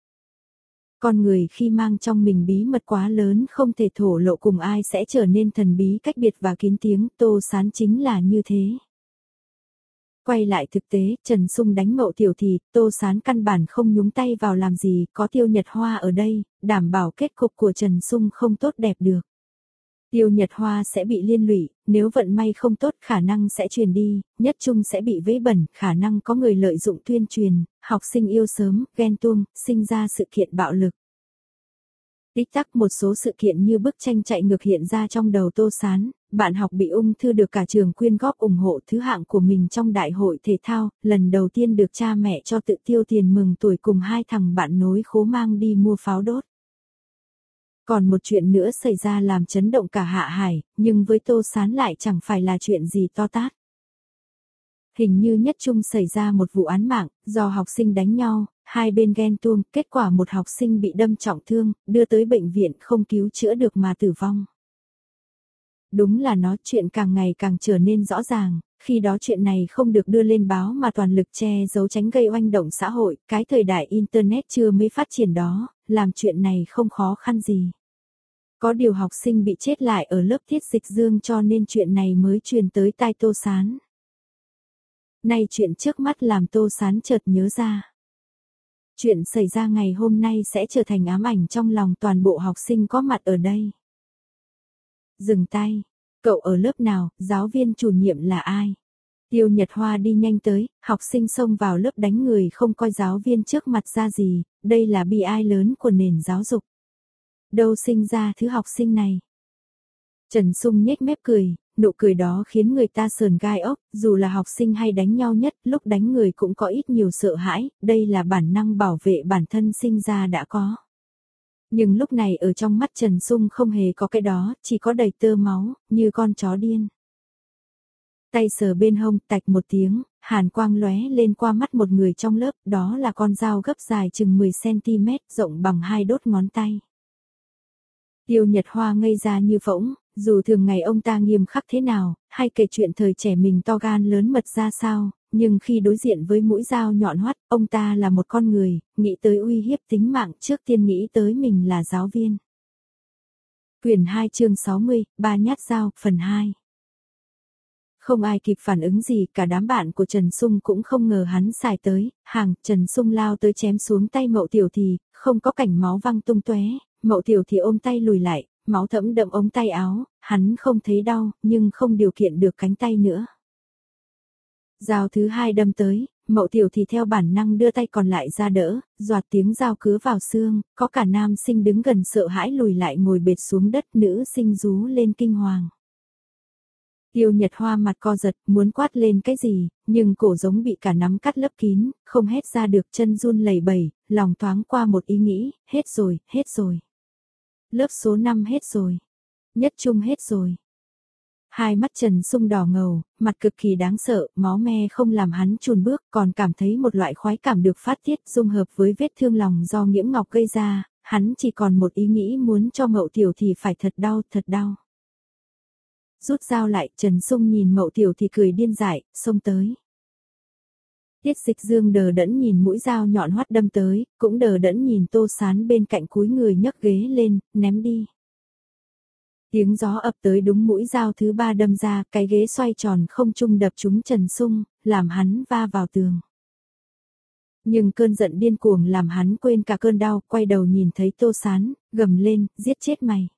Con người khi mang trong mình bí mật quá lớn không thể thổ lộ cùng ai sẽ trở nên thần bí cách biệt và kín tiếng, Tô Sán chính là như thế. Quay lại thực tế, Trần Sung đánh Mậu Tiểu thì, Tô Sán căn bản không nhúng tay vào làm gì, có Tiêu Nhật Hoa ở đây, đảm bảo kết cục của Trần Sung không tốt đẹp được. Tiêu Nhật Hoa sẽ bị liên lụy, nếu vận may không tốt khả năng sẽ truyền đi, nhất trung sẽ bị vấy bẩn, khả năng có người lợi dụng tuyên truyền, học sinh yêu sớm, ghen tuông, sinh ra sự kiện bạo lực. Tích tắc một số sự kiện như bức tranh chạy ngược hiện ra trong đầu Tô Sán, bạn học bị ung thư được cả trường quyên góp ủng hộ thứ hạng của mình trong đại hội thể thao, lần đầu tiên được cha mẹ cho tự tiêu tiền mừng tuổi cùng hai thằng bạn nối khố mang đi mua pháo đốt. Còn một chuyện nữa xảy ra làm chấn động cả Hạ Hải, nhưng với Tô Sán lại chẳng phải là chuyện gì to tát. Hình như nhất trung xảy ra một vụ án mạng, do học sinh đánh nhau, hai bên ghen tuông, kết quả một học sinh bị đâm trọng thương, đưa tới bệnh viện không cứu chữa được mà tử vong. Đúng là nó, chuyện càng ngày càng trở nên rõ ràng, khi đó chuyện này không được đưa lên báo mà toàn lực che giấu tránh gây oanh động xã hội, cái thời đại Internet chưa mới phát triển đó, làm chuyện này không khó khăn gì. Có điều học sinh bị chết lại ở lớp Thiết Dịch Dương cho nên chuyện này mới truyền tới tai Tô Sán. Nay chuyện trước mắt làm Tô Sán chợt nhớ ra. Chuyện xảy ra ngày hôm nay sẽ trở thành ám ảnh trong lòng toàn bộ học sinh có mặt ở đây. Dừng tay, cậu ở lớp nào, giáo viên chủ nhiệm là ai? Tiêu Nhật Hoa đi nhanh tới, học sinh xông vào lớp đánh người không coi giáo viên trước mặt ra gì, đây là bi ai lớn của nền giáo dục. Đâu sinh ra thứ học sinh này? Trần Sung nhếch mép cười, nụ cười đó khiến người ta sờn gai ốc, dù là học sinh hay đánh nhau nhất, lúc đánh người cũng có ít nhiều sợ hãi, đây là bản năng bảo vệ bản thân sinh ra đã có. Nhưng lúc này ở trong mắt Trần Sung không hề có cái đó, chỉ có đầy tơ máu, như con chó điên. Tay sờ bên hông, tạch một tiếng, hàn quang lóe lên qua mắt một người trong lớp, đó là con dao gấp dài chừng mười xăng ti mét, rộng bằng hai đốt ngón tay. Tiêu Nhật Hoa ngây ra như phỗng, dù thường ngày ông ta nghiêm khắc thế nào, hay kể chuyện thời trẻ mình to gan lớn mật ra sao, nhưng khi đối diện với mũi dao nhọn hoắt, ông ta là một con người, nghĩ tới uy hiếp tính mạng trước tiên nghĩ tới mình là giáo viên. Quyển hai chương sáu mươi, ba nhát dao, phần hai. Không ai kịp phản ứng gì, cả đám bạn của Trần Sung cũng không ngờ hắn xài tới, hàng, Trần Sung lao tới chém xuống tay Mậu Tiểu thì, không có cảnh máu văng tung tóe, Mậu Tiểu thì ôm tay lùi lại, máu thẫm đậm ống tay áo, hắn không thấy đau, nhưng không điều khiển được cánh tay nữa. Dao thứ hai đâm tới, Mậu Tiểu thì theo bản năng đưa tay còn lại ra đỡ, doạt tiếng dao cứa vào xương, có cả nam sinh đứng gần sợ hãi lùi lại ngồi bệt xuống đất, nữ sinh rú lên kinh hoàng. Tiêu Nhật Hoa mặt co giật, muốn quát lên cái gì, nhưng cổ giống bị cả nắm cắt lấp kín, không hét ra được, chân run lẩy bẩy, lòng thoáng qua một ý nghĩ, hết rồi, hết rồi. Lớp số năm hết rồi. Nhất trung hết rồi. Hai mắt Trần Sung đỏ ngầu, mặt cực kỳ đáng sợ, máu me không làm hắn chùn bước, còn cảm thấy một loại khoái cảm được phát tiết dung hợp với vết thương lòng do Nghiễm Ngọc gây ra, hắn chỉ còn một ý nghĩ muốn cho Mậu Tiểu thì phải thật đau, thật đau. Rút dao lại, Trần Sung nhìn Mậu Tiểu thì cười điên dại, xông tới. Tiết Dịch Dương đờ đẫn nhìn mũi dao nhọn hoắt đâm tới, cũng đờ đẫn nhìn Tô Sán bên cạnh cúi người nhấc ghế lên, ném đi. Tiếng gió ập tới đúng mũi dao thứ ba đâm ra, cái ghế xoay tròn không trung đập trúng Trần Sung, làm hắn va vào tường. Nhưng cơn giận điên cuồng làm hắn quên cả cơn đau, quay đầu nhìn thấy Tô Sán, gầm lên, giết chết mày.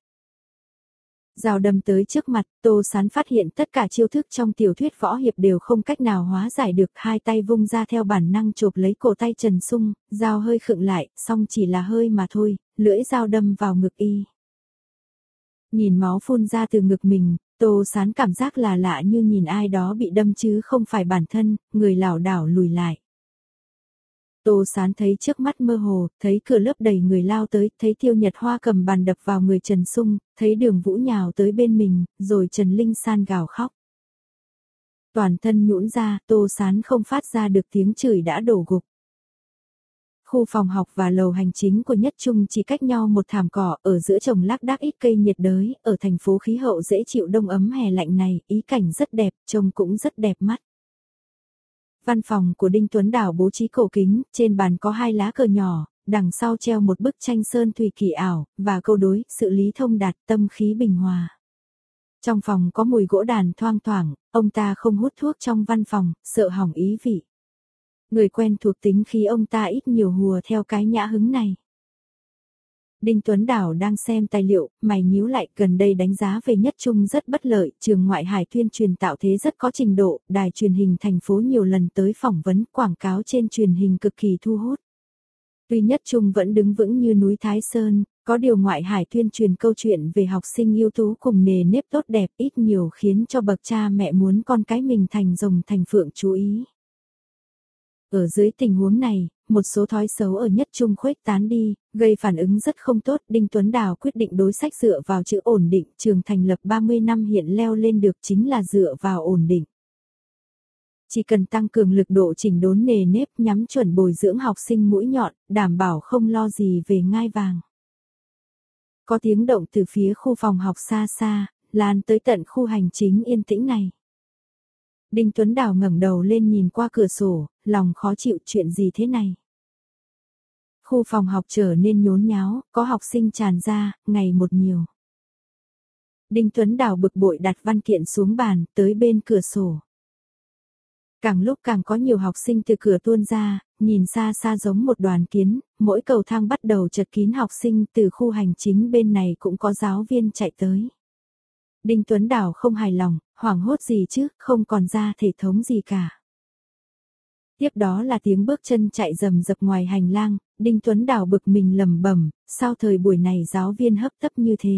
Dao đâm tới trước mặt, Tô Sán phát hiện tất cả chiêu thức trong tiểu thuyết võ hiệp đều không cách nào hóa giải được, hai tay vung ra theo bản năng chộp lấy cổ tay Trần Sung, dao hơi khựng lại, song chỉ là hơi mà thôi, lưỡi dao đâm vào ngực y. Nhìn máu phun ra từ ngực mình, Tô Sán cảm giác là lạ như nhìn ai đó bị đâm chứ không phải bản thân, người lảo đảo lùi lại. Tô Sán thấy trước mắt mơ hồ, thấy cửa lớp đầy người lao tới, thấy Tiêu Nhật Hoa cầm bàn đập vào người Trần Sung, thấy Đường Vũ nhào tới bên mình, rồi Trần Linh San gào khóc. Toàn thân nhũn ra, Tô Sán không phát ra được tiếng chửi đã đổ gục. Khu phòng học và lầu hành chính của Nhất Trung chỉ cách nhau một thảm cỏ, ở giữa trồng lác đác ít cây nhiệt đới, ở thành phố khí hậu dễ chịu đông ấm hè lạnh này, ý cảnh rất đẹp, trông cũng rất đẹp mắt. Văn phòng của Đinh Tuấn Đào bố trí cổ kính, trên bàn có hai lá cờ nhỏ, đằng sau treo một bức tranh sơn thủy kỳ ảo, và câu đối, sự lý thông đạt, tâm khí bình hòa. Trong phòng có mùi gỗ đàn thoang thoảng, ông ta không hút thuốc trong văn phòng, sợ hỏng ý vị. Người quen thuộc tính khí ông ta ít nhiều hùa theo cái nhã hứng này. Đinh Tuấn Đào đang xem tài liệu, mày nhíu lại, gần đây đánh giá về Nhất Trung rất bất lợi, trường ngoại hải tuyên truyền tạo thế rất có trình độ, đài truyền hình thành phố nhiều lần tới phỏng vấn, quảng cáo trên truyền hình cực kỳ thu hút. Tuy Nhất Trung vẫn đứng vững như núi Thái Sơn, có điều ngoại hải tuyên truyền câu chuyện về học sinh ưu tú cùng nề nếp tốt đẹp ít nhiều khiến cho bậc cha mẹ muốn con cái mình thành rồng thành phượng chú ý. Ở dưới tình huống này, một số thói xấu ở Nhất Trung khuếch tán đi, gây phản ứng rất không tốt. Đinh Tuấn Đào quyết định đối sách dựa vào chữ ổn định, trường thành lập ba mươi năm hiện leo lên được chính là dựa vào ổn định. Chỉ cần tăng cường lực độ chỉnh đốn nề nếp nhắm chuẩn bồi dưỡng học sinh mũi nhọn, đảm bảo không lo gì về ngai vàng. Có tiếng động từ phía khu phòng học xa xa, lan tới tận khu hành chính yên tĩnh này. Đinh Tuấn Đào ngẩng đầu lên nhìn qua cửa sổ, lòng khó chịu, chuyện gì thế này. Khu phòng học trở nên nhốn nháo, có học sinh tràn ra, ngày một nhiều. Đinh Tuấn Đào bực bội đặt văn kiện xuống bàn, tới bên cửa sổ. Càng lúc càng có nhiều học sinh từ cửa tuôn ra, nhìn xa xa giống một đoàn kiến, mỗi cầu thang bắt đầu chật kín học sinh, từ khu hành chính bên này cũng có giáo viên chạy tới. Đinh Tuấn Đào không hài lòng, hoảng hốt gì chứ, không còn ra thể thống gì cả. Tiếp đó là tiếng bước chân chạy rầm rập ngoài hành lang, Đinh Tuấn Đào bực mình lẩm bẩm, sao thời buổi này giáo viên hấp tấp như thế.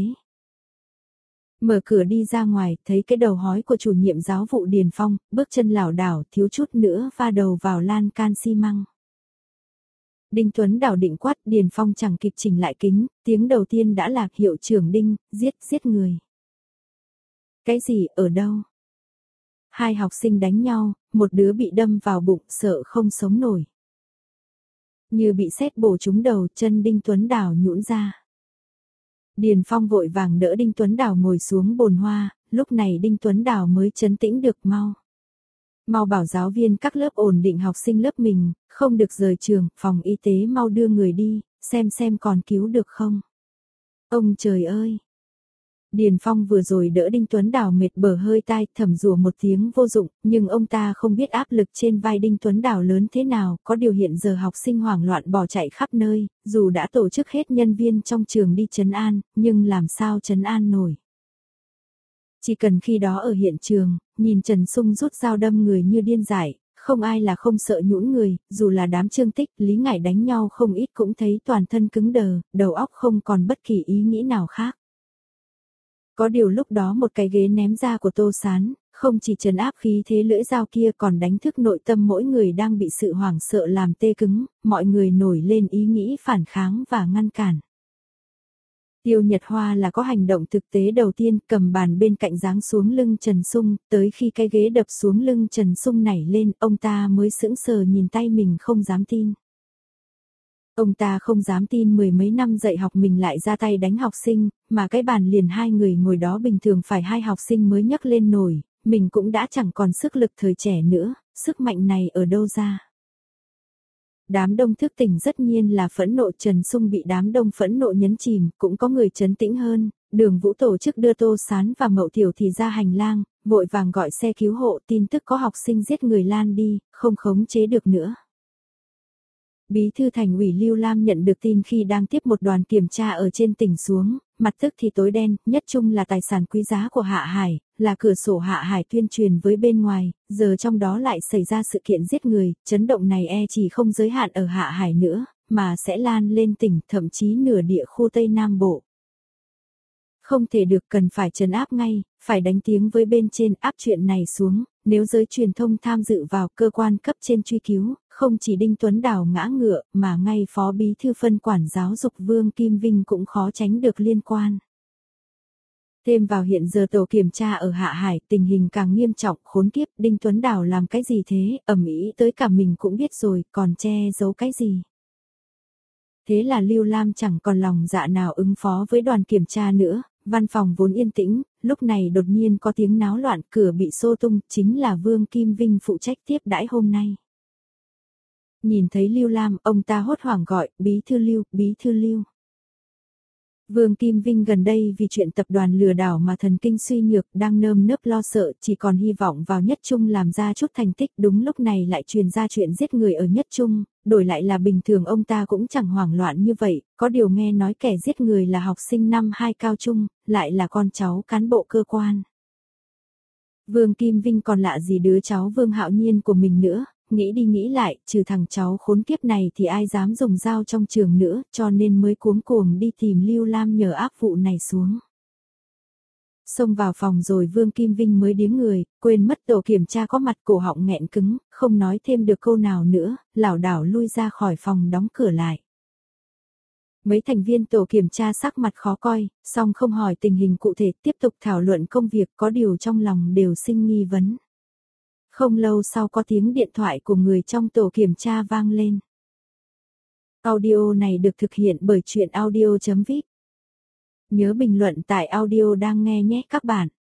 Mở cửa đi ra ngoài, thấy cái đầu hói của chủ nhiệm giáo vụ Điền Phong, bước chân lảo đảo, thiếu chút nữa va đầu vào lan can xi măng. Đinh Tuấn Đào định quát, Điền Phong chẳng kịp chỉnh lại kính, tiếng đầu tiên đã là hiệu trưởng Đinh, giết, giết người. Cái gì, ở đâu? Hai học sinh đánh nhau, một đứa bị đâm vào bụng, sợ không sống nổi. Như bị sét bổ trúng đầu, chân Đinh Tuấn Đào nhũn ra. Điền Phong vội vàng đỡ Đinh Tuấn Đào ngồi xuống bồn hoa, lúc này Đinh Tuấn Đào mới trấn tĩnh được. Mau. Mau bảo giáo viên các lớp ổn định học sinh lớp mình, không được rời trường, phòng y tế mau đưa người đi, xem xem còn cứu được không. Ông trời ơi! Điền Phong vừa rồi đỡ Đinh Tuấn Đào mệt bở hơi tai, thầm rủa một tiếng vô dụng, nhưng ông ta không biết áp lực trên vai Đinh Tuấn Đào lớn thế nào, có điều hiện giờ học sinh hoảng loạn bỏ chạy khắp nơi, dù đã tổ chức hết nhân viên trong trường đi trấn an, nhưng làm sao trấn an nổi. Chỉ cần khi đó ở hiện trường, nhìn Trần Sung rút dao đâm người như điên dại, không ai là không sợ nhũn người, dù là đám Trương Tích, Lý Ngải đánh nhau không ít cũng thấy toàn thân cứng đờ, đầu óc không còn bất kỳ ý nghĩ nào khác. Có điều lúc đó một cái ghế ném ra của Tô Sán, không chỉ trấn áp khí thế lưỡi dao kia còn đánh thức nội tâm mỗi người đang bị sự hoảng sợ làm tê cứng, mọi người nổi lên ý nghĩ phản kháng và ngăn cản. Tiêu Nhật Hoa là có hành động thực tế đầu tiên, cầm bàn bên cạnh giáng xuống lưng Trần Sung, tới khi cái ghế đập xuống lưng Trần Sung nảy lên, ông ta mới sững sờ nhìn tay mình không dám tin. Ông ta không dám tin mười mấy năm dạy học mình lại ra tay đánh học sinh, mà cái bàn liền hai người ngồi đó bình thường phải hai học sinh mới nhấc lên nổi, mình cũng đã chẳng còn sức lực thời trẻ nữa, sức mạnh này ở đâu ra. Đám đông thức tỉnh rất nhiên là phẫn nộ, Trần Sung bị đám đông phẫn nộ nhấn chìm, cũng có người trấn tĩnh hơn, Đường Vũ tổ chức đưa Tô Sán và Mậu Tiểu Thì ra hành lang, vội vàng gọi xe cứu hộ, tin tức có học sinh giết người lan đi, không khống chế được nữa. Bí thư thành ủy Lưu Lam nhận được tin khi đang tiếp một đoàn kiểm tra ở trên tỉnh xuống, mặt tức thì tối đen, Nhất Trung là tài sản quý giá của Hạ Hải, là cửa sổ Hạ Hải tuyên truyền với bên ngoài, giờ trong đó lại xảy ra sự kiện giết người, chấn động này e chỉ không giới hạn ở Hạ Hải nữa, mà sẽ lan lên tỉnh, thậm chí nửa địa khu Tây Nam Bộ. Không thể được, cần phải trấn áp ngay, phải đánh tiếng với bên trên áp chuyện này xuống, nếu giới truyền thông tham dự vào, cơ quan cấp trên truy cứu, không chỉ Đinh Tuấn Đào ngã ngựa mà ngay Phó Bí thư phân quản giáo dục Vương Kim Vinh cũng khó tránh được liên quan. Thêm vào hiện giờ tổ kiểm tra ở Hạ Hải tình hình càng nghiêm trọng khốn kiếp, Đinh Tuấn Đào làm cái gì thế, ầm ĩ tới cả mình cũng biết rồi, còn che giấu cái gì. Thế là Lưu Lam chẳng còn lòng dạ nào ứng phó với đoàn kiểm tra nữa, văn phòng vốn yên tĩnh, lúc này đột nhiên có tiếng náo loạn, cửa bị xô tung, chính là Vương Kim Vinh phụ trách tiếp đãi hôm nay. Nhìn thấy Lưu Lam, ông ta hốt hoảng gọi, Bí thư Lưu, Bí thư Lưu. Vương Kim Vinh gần đây vì chuyện tập đoàn lừa đảo mà thần kinh suy nhược, đang nơm nớp lo sợ, chỉ còn hy vọng vào Nhất Trung làm ra chút thành tích. Đúng lúc này lại truyền ra chuyện giết người ở Nhất Trung, đổi lại là bình thường ông ta cũng chẳng hoảng loạn như vậy, có điều nghe nói kẻ giết người là học sinh năm hai cao trung, lại là con cháu cán bộ cơ quan. Vương Kim Vinh còn lạ gì đứa cháu Vương Hạo Nhiên của mình nữa. Nghĩ đi nghĩ lại, trừ thằng cháu khốn kiếp này thì ai dám dùng dao trong trường nữa, cho nên mới cuống cuồng đi tìm Lưu Lam nhờ áp vụ này xuống. Xông vào phòng rồi Vương Kim Vinh mới điếng người, quên mất tổ kiểm tra có mặt, cổ họng nghẹn cứng, không nói thêm được câu nào nữa, lảo đảo lui ra khỏi phòng đóng cửa lại. Mấy thành viên tổ kiểm tra sắc mặt khó coi, song không hỏi tình hình cụ thể, tiếp tục thảo luận công việc, có điều trong lòng đều sinh nghi vấn. Không lâu sau có tiếng điện thoại của người trong tổ kiểm tra vang lên. Audio này được thực hiện bởi truyện audio chấm vê en. Nhớ bình luận tại audio đang nghe nhé các bạn.